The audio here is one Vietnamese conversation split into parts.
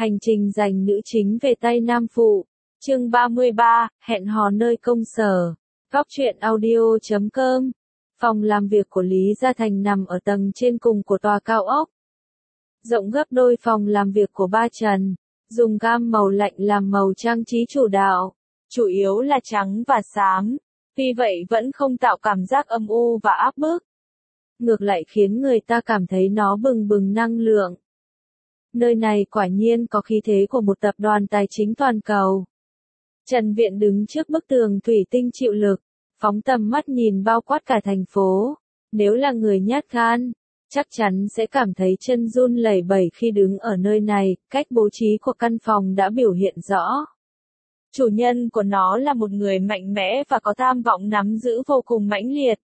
Hành trình giành nữ chính về tay nam phụ. Chương 33, hẹn hò nơi công sở. Góc truyện audio.com. Phòng làm việc của Lý Gia Thành nằm ở tầng trên cùng của tòa cao ốc. Rộng gấp đôi phòng làm việc của ba Trần, dùng gam màu lạnh làm màu trang trí chủ đạo, chủ yếu là trắng và xám, tuy vậy vẫn không tạo cảm giác âm u và áp bức. Ngược lại khiến người ta cảm thấy nó bừng bừng năng lượng. Nơi này quả nhiên có khí thế của một tập đoàn tài chính toàn cầu. Trần Viện đứng trước bức tường thủy tinh chịu lực, phóng tầm mắt nhìn bao quát cả thành phố. Nếu là người nhát gan, chắc chắn sẽ cảm thấy chân run lẩy bẩy khi đứng ở nơi này. Cách bố trí của căn phòng đã biểu hiện rõ. Chủ nhân của nó là một người mạnh mẽ và có tham vọng nắm giữ vô cùng mãnh liệt.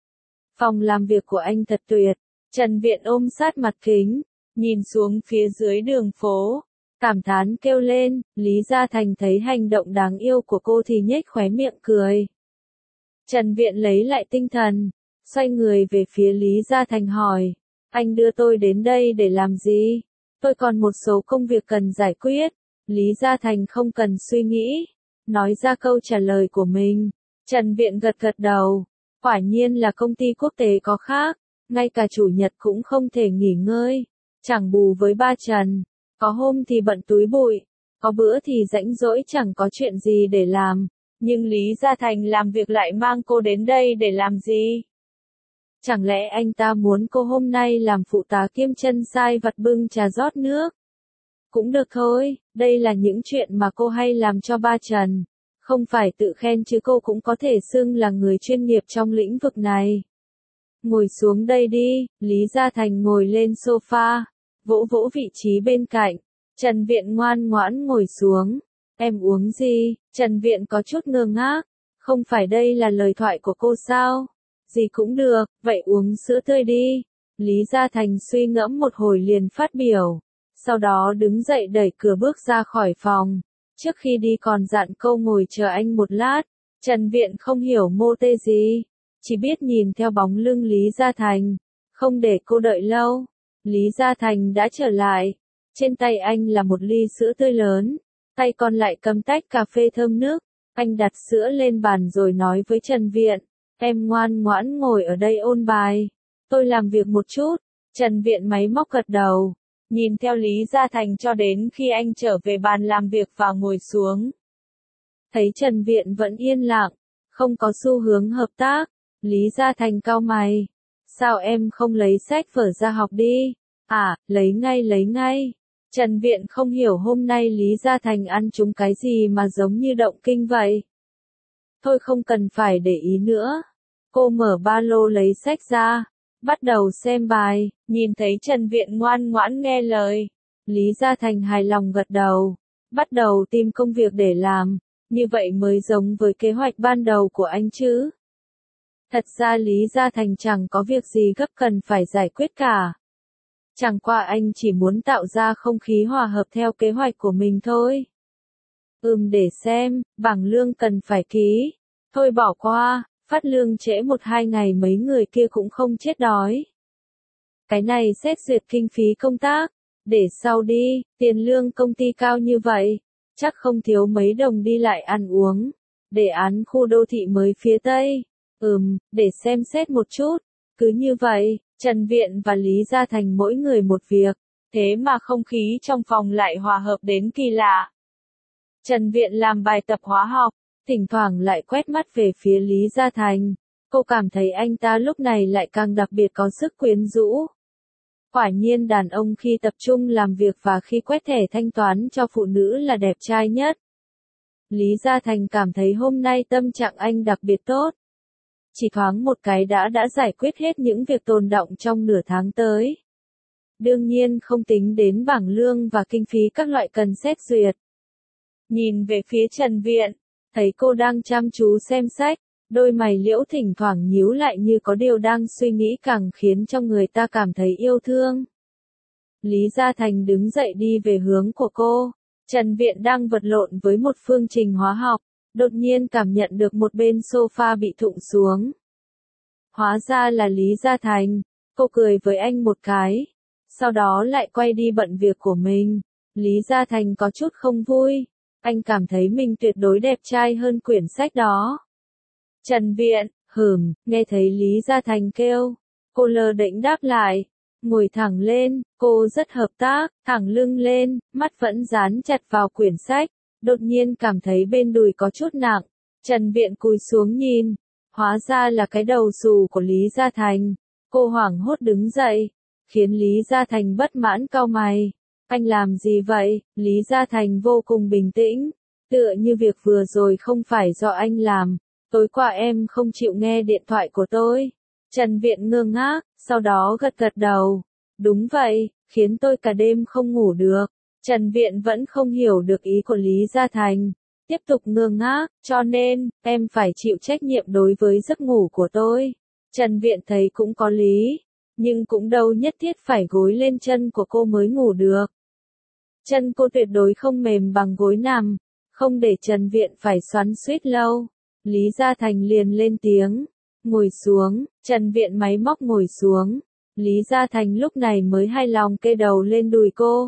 Phòng làm việc của anh thật tuyệt. Trần Viện ôm sát mặt kính, nhìn xuống phía dưới đường phố, cảm thán kêu lên. Lý Gia Thành thấy hành động đáng yêu của cô thì nhếch khóe miệng cười. Trần Viện lấy lại tinh thần, xoay người về phía Lý Gia Thành hỏi, anh đưa tôi đến đây để làm gì? Tôi còn một số công việc cần giải quyết. Lý Gia Thành không cần suy nghĩ, nói ra câu trả lời của mình. Trần Viện gật gật đầu, quả nhiên là công ty quốc tế có khác, ngay cả chủ nhật cũng không thể nghỉ ngơi. Chẳng bù với ba Trần, có hôm thì bận túi bụi, có bữa thì rãnh rỗi chẳng có chuyện gì để làm, nhưng Lý Gia Thành làm việc lại mang cô đến đây để làm gì? Chẳng lẽ anh ta muốn cô hôm nay làm phụ tá kiêm chân sai vặt bưng trà rót nước? Cũng được thôi, đây là những chuyện mà cô hay làm cho ba Trần, không phải tự khen chứ cô cũng có thể xưng là người chuyên nghiệp trong lĩnh vực này. Ngồi xuống đây đi. Lý Gia Thành ngồi lên sofa, vỗ vỗ vị trí bên cạnh. Trần Viện ngoan ngoãn ngồi xuống. Em uống gì? Trần Viện có chút ngơ ngác. Không phải đây là lời thoại của cô sao? Gì cũng được, vậy uống sữa tươi đi. Lý Gia Thành suy ngẫm một hồi liền phát biểu. Sau đó đứng dậy đẩy cửa bước ra khỏi phòng. Trước khi đi còn dặn câu ngồi chờ anh một lát. Trần Viện không hiểu mô tê gì, chỉ biết nhìn theo bóng lưng Lý Gia Thành, không để cô đợi lâu. Lý Gia Thành đã trở lại. Trên tay anh là một ly sữa tươi lớn, tay còn lại cầm tách cà phê thơm nước. Anh đặt sữa lên bàn rồi nói với Trần Viện, em ngoan ngoãn ngồi ở đây ôn bài, tôi làm việc một chút. Trần Viện máy móc gật đầu, nhìn theo Lý Gia Thành cho đến khi anh trở về bàn làm việc và ngồi xuống. Thấy Trần Viện vẫn yên lặng, không có xu hướng hợp tác, Lý Gia Thành cau mày. Sao em không lấy sách vở ra học đi? À, lấy ngay. Trần Viện không hiểu hôm nay Lý Gia Thành ăn trúng cái gì mà giống như động kinh vậy. Thôi không cần phải để ý nữa. Cô mở ba lô lấy sách ra, bắt đầu xem bài, nhìn thấy Trần Viện ngoan ngoãn nghe lời. Lý Gia Thành hài lòng gật đầu, bắt đầu tìm công việc để làm, như vậy mới giống với kế hoạch ban đầu của anh chứ. Thật ra Lý Gia Thành chẳng có việc gì gấp cần phải giải quyết cả. Chẳng qua anh chỉ muốn tạo ra không khí hòa hợp theo kế hoạch của mình thôi. Để xem, bảng lương cần phải ký. Thôi bỏ qua, phát lương trễ 1-2 ngày mấy người kia cũng không chết đói. Cái này xét duyệt kinh phí công tác, để sau đi, tiền lương công ty cao như vậy, chắc không thiếu mấy đồng đi lại ăn uống. Đề án khu đô thị mới phía Tây. Để xem xét một chút. Cứ như vậy, Trần Viện và Lý Gia Thành mỗi người một việc, thế mà không khí trong phòng lại hòa hợp đến kỳ lạ. Trần Viện làm bài tập hóa học, thỉnh thoảng lại quét mắt về phía Lý Gia Thành. Cô cảm thấy anh ta lúc này lại càng đặc biệt có sức quyến rũ. Quả nhiên đàn ông khi tập trung làm việc và khi quét thẻ thanh toán cho phụ nữ là đẹp trai nhất. Lý Gia Thành cảm thấy hôm nay tâm trạng anh đặc biệt tốt. Chỉ thoáng một cái đã giải quyết hết những việc tồn đọng trong nửa tháng tới. Đương nhiên không tính đến bảng lương và kinh phí các loại cần xét duyệt. Nhìn về phía Trần Viện, thấy cô đang chăm chú xem sách, đôi mày liễu thỉnh thoảng nhíu lại như có điều đang suy nghĩ càng khiến cho người ta cảm thấy yêu thương. Lý Gia Thành đứng dậy đi về hướng của cô. Trần Viện đang vật lộn với một phương trình hóa học, đột nhiên cảm nhận được một bên sofa bị thụng xuống. Hóa ra là Lý Gia Thành. Cô cười với anh một cái, sau đó lại quay đi bận việc của mình. Lý Gia Thành có chút không vui. Anh cảm thấy mình tuyệt đối đẹp trai hơn quyển sách đó. Trần Viện, nghe thấy Lý Gia Thành kêu. Cô lơ đễnh đáp lại. Ngồi thẳng lên, cô rất hợp tác, thẳng lưng lên, mắt vẫn dán chặt vào quyển sách. Đột nhiên cảm thấy bên đùi có chút nặng. Trần Viện cúi xuống nhìn. Hóa ra là cái đầu xù của Lý Gia Thành. Cô hoảng hốt đứng dậy. Khiến Lý Gia Thành bất mãn cau mày. Anh làm gì vậy? Lý Gia Thành vô cùng bình tĩnh. Tựa như việc vừa rồi không phải do anh làm. Tối qua em không chịu nghe điện thoại của tôi. Trần Viện ngơ ngác, sau đó gật gật đầu. Đúng vậy, khiến tôi cả đêm không ngủ được. Trần Viện vẫn không hiểu được ý của Lý Gia Thành. Tiếp tục ngơ ngác, cho nên, em phải chịu trách nhiệm đối với giấc ngủ của tôi. Trần Viện thấy cũng có lý. Nhưng cũng đâu nhất thiết phải gối lên chân của cô mới ngủ được. Chân cô tuyệt đối không mềm bằng gối nằm. Không để Trần Viện phải xoắn xuýt lâu. Lý Gia Thành liền lên tiếng. Ngồi xuống, Trần Viện máy móc ngồi xuống. Lý Gia Thành lúc này mới hài lòng kê đầu lên đùi cô.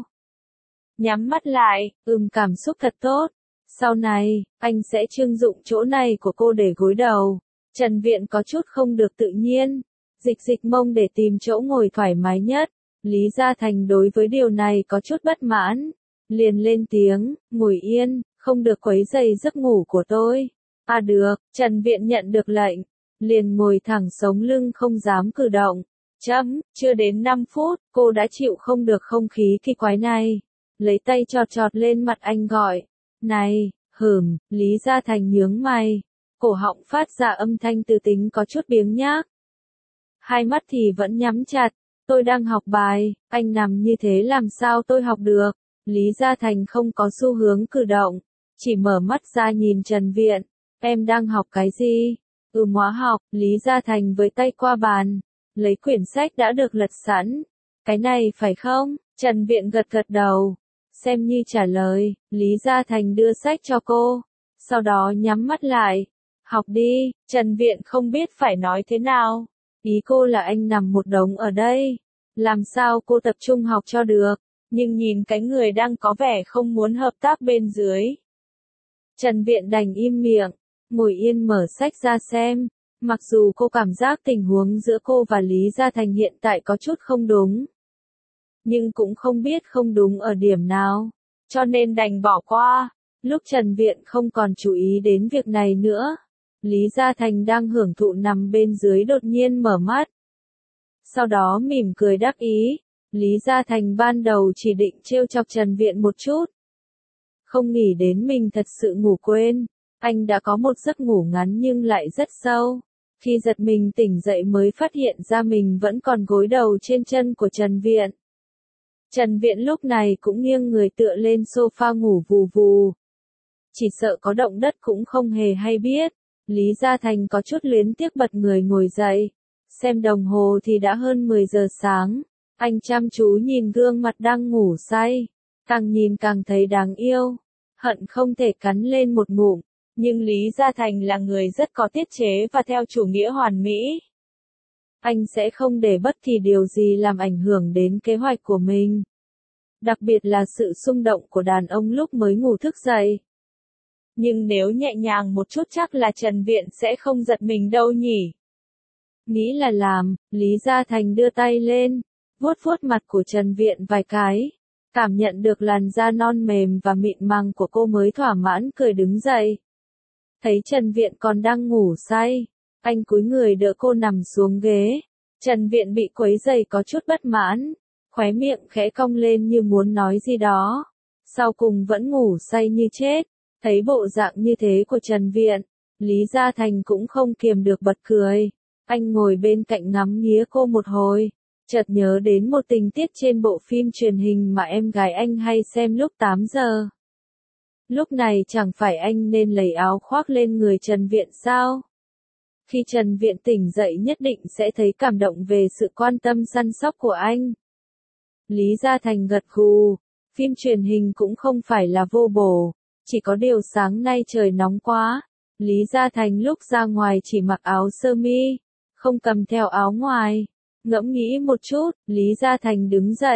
Nhắm mắt lại, cảm xúc thật tốt. Sau này, anh sẽ trưng dụng chỗ này của cô để gối đầu. Trần Viện có chút không được tự nhiên. Dịch mông để tìm chỗ ngồi thoải mái nhất. Lý Gia Thành đối với điều này có chút bất mãn. Liền lên tiếng, ngồi yên, không được quấy rầy giấc ngủ của tôi. À được, Trần Viện nhận được lệnh. Liền ngồi thẳng sống lưng không dám cử động. Chưa đến 5 phút, cô đã chịu không được không khí kỳ quái này. Lấy tay chọt chọt lên mặt anh gọi. Này, Lý Gia Thành nhướng mày. Cổ họng phát ra âm thanh từ tính có chút biếng nhác. Hai mắt thì vẫn nhắm chặt. Tôi đang học bài, anh nằm như thế làm sao tôi học được. Lý Gia Thành không có xu hướng cử động. Chỉ mở mắt ra nhìn Trần Viện. Em đang học cái gì? Hóa học. Lý Gia Thành với tay qua bàn. Lấy quyển sách đã được lật sẵn. Cái này phải không? Trần Viện gật gật đầu. Xem như trả lời, Lý Gia Thành đưa sách cho cô. Sau đó nhắm mắt lại. Học đi, Trần Viện không biết phải nói thế nào. Ý cô là anh nằm một đống ở đây. Làm sao cô tập trung học cho được. Nhưng nhìn cái người đang có vẻ không muốn hợp tác bên dưới. Trần Viện đành im miệng. Ngồi yên mở sách ra xem. Mặc dù cô cảm giác tình huống giữa cô và Lý Gia Thành hiện tại có chút không đúng. Nhưng cũng không biết không đúng ở điểm nào. Cho nên đành bỏ qua. Lúc Trần Viện không còn chú ý đến việc này nữa. Lý Gia Thành đang hưởng thụ nằm bên dưới đột nhiên mở mắt. Sau đó mỉm cười đắc ý. Lý Gia Thành ban đầu chỉ định trêu chọc Trần Viện một chút. Không nghĩ đến mình thật sự ngủ quên. Anh đã có một giấc ngủ ngắn nhưng lại rất sâu. Khi giật mình tỉnh dậy mới phát hiện ra mình vẫn còn gối đầu trên chân của Trần Viện. Trần Viện lúc này cũng nghiêng người tựa lên sofa ngủ vù vù. Chỉ sợ có động đất cũng không hề hay biết. Lý Gia Thành có chút luyến tiếc bật người ngồi dậy. Xem đồng hồ thì đã hơn 10 giờ sáng. Anh chăm chú nhìn gương mặt đang ngủ say. Càng nhìn càng thấy đáng yêu. Hận không thể cắn lên một ngụm. Nhưng Lý Gia Thành là người rất có tiết chế và theo chủ nghĩa hoàn mỹ. Anh sẽ không để bất kỳ điều gì làm ảnh hưởng đến kế hoạch của mình. Đặc biệt là sự xung động của đàn ông lúc mới ngủ thức dậy. Nhưng nếu nhẹ nhàng một chút chắc là Trần Viện sẽ không giật mình đâu nhỉ. Nghĩ là làm, Lý Gia Thành đưa tay lên, vuốt vuốt mặt của Trần Viện vài cái. Cảm nhận được làn da non mềm và mịn màng của cô mới thỏa mãn cười đứng dậy. Thấy Trần Viện còn đang ngủ say, anh cúi người đỡ cô nằm xuống ghế. Trần Viện bị quấy rầy có chút bất mãn, khóe miệng khẽ cong lên như muốn nói gì đó. Sau cùng vẫn ngủ say như chết. Thấy bộ dạng như thế của Trần Viện, Lý Gia Thành cũng không kiềm được bật cười. Anh ngồi bên cạnh ngắm nghía cô một hồi, chợt nhớ đến một tình tiết trên bộ phim truyền hình mà em gái anh hay xem lúc 8 giờ. Lúc này chẳng phải anh nên lấy áo khoác lên người Trần Viện sao? Khi Trần Viện tỉnh dậy nhất định sẽ thấy cảm động về sự quan tâm săn sóc của anh. Lý Gia Thành gật gù, phim truyền hình cũng không phải là vô bổ, chỉ có điều sáng nay trời nóng quá. Lý Gia Thành lúc ra ngoài chỉ mặc áo sơ mi, không cầm theo áo ngoài. Ngẫm nghĩ một chút, Lý Gia Thành đứng dậy,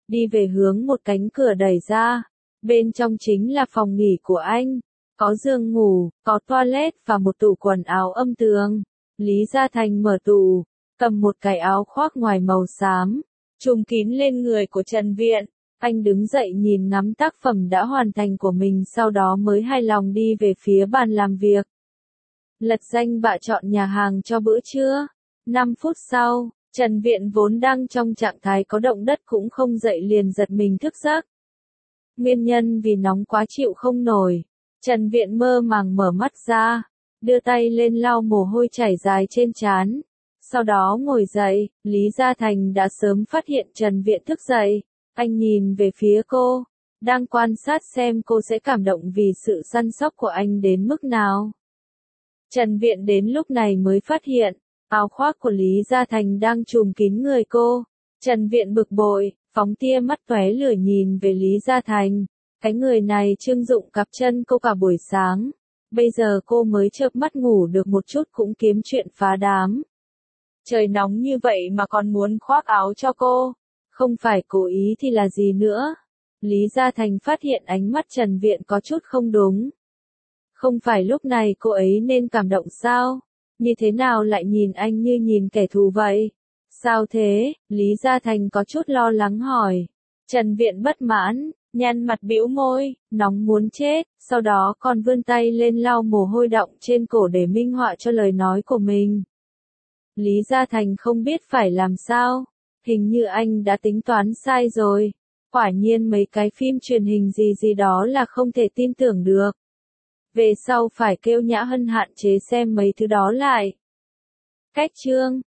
đi về hướng một cánh cửa đẩy ra. Bên trong chính là phòng nghỉ của anh. Có giường ngủ, có toilet và một tủ quần áo âm tường. Lý Gia Thành mở tủ, cầm một cái áo khoác ngoài màu xám, trùm kín lên người của Trần Viện. Anh đứng dậy nhìn ngắm tác phẩm đã hoàn thành của mình, sau đó mới hài lòng đi về phía bàn làm việc. Lật danh bạ chọn nhà hàng cho bữa trưa. 5 phút sau, Trần Viện vốn đang trong trạng thái có động đất cũng không dậy liền giật mình thức giấc. Nguyên nhân vì nóng quá chịu không nổi. Trần Viện mơ màng mở mắt ra, đưa tay lên lau mồ hôi chảy dài trên trán. Sau đó ngồi dậy, Lý Gia Thành đã sớm phát hiện Trần Viện thức dậy. Anh nhìn về phía cô, đang quan sát xem cô sẽ cảm động vì sự săn sóc của anh đến mức nào. Trần Viện đến lúc này mới phát hiện, áo khoác của Lý Gia Thành đang trùm kín người cô. Trần Viện bực bội, phóng tia mắt tóe lửa nhìn về Lý Gia Thành. Cái người này trưng dụng cặp chân cô cả buổi sáng. Bây giờ cô mới chợp mắt ngủ được một chút cũng kiếm chuyện phá đám. Trời nóng như vậy mà còn muốn khoác áo cho cô. Không phải cố ý thì là gì nữa? Lý Gia Thành phát hiện ánh mắt Trần Viện có chút không đúng. Không phải lúc này cô ấy nên cảm động sao? Như thế nào lại nhìn anh như nhìn kẻ thù vậy? Sao thế? Lý Gia Thành có chút lo lắng hỏi. Trần Viện bất mãn, nhăn mặt bĩu môi, nóng muốn chết, sau đó còn vươn tay lên lau mồ hôi đọng trên cổ để minh họa cho lời nói của mình. Lý Gia Thành không biết phải làm sao. Hình như anh đã tính toán sai rồi. Quả nhiên mấy cái phim truyền hình gì đó là không thể tin tưởng được. Về sau phải kêu Nhã Hân hạn chế xem mấy thứ đó lại. Cách chương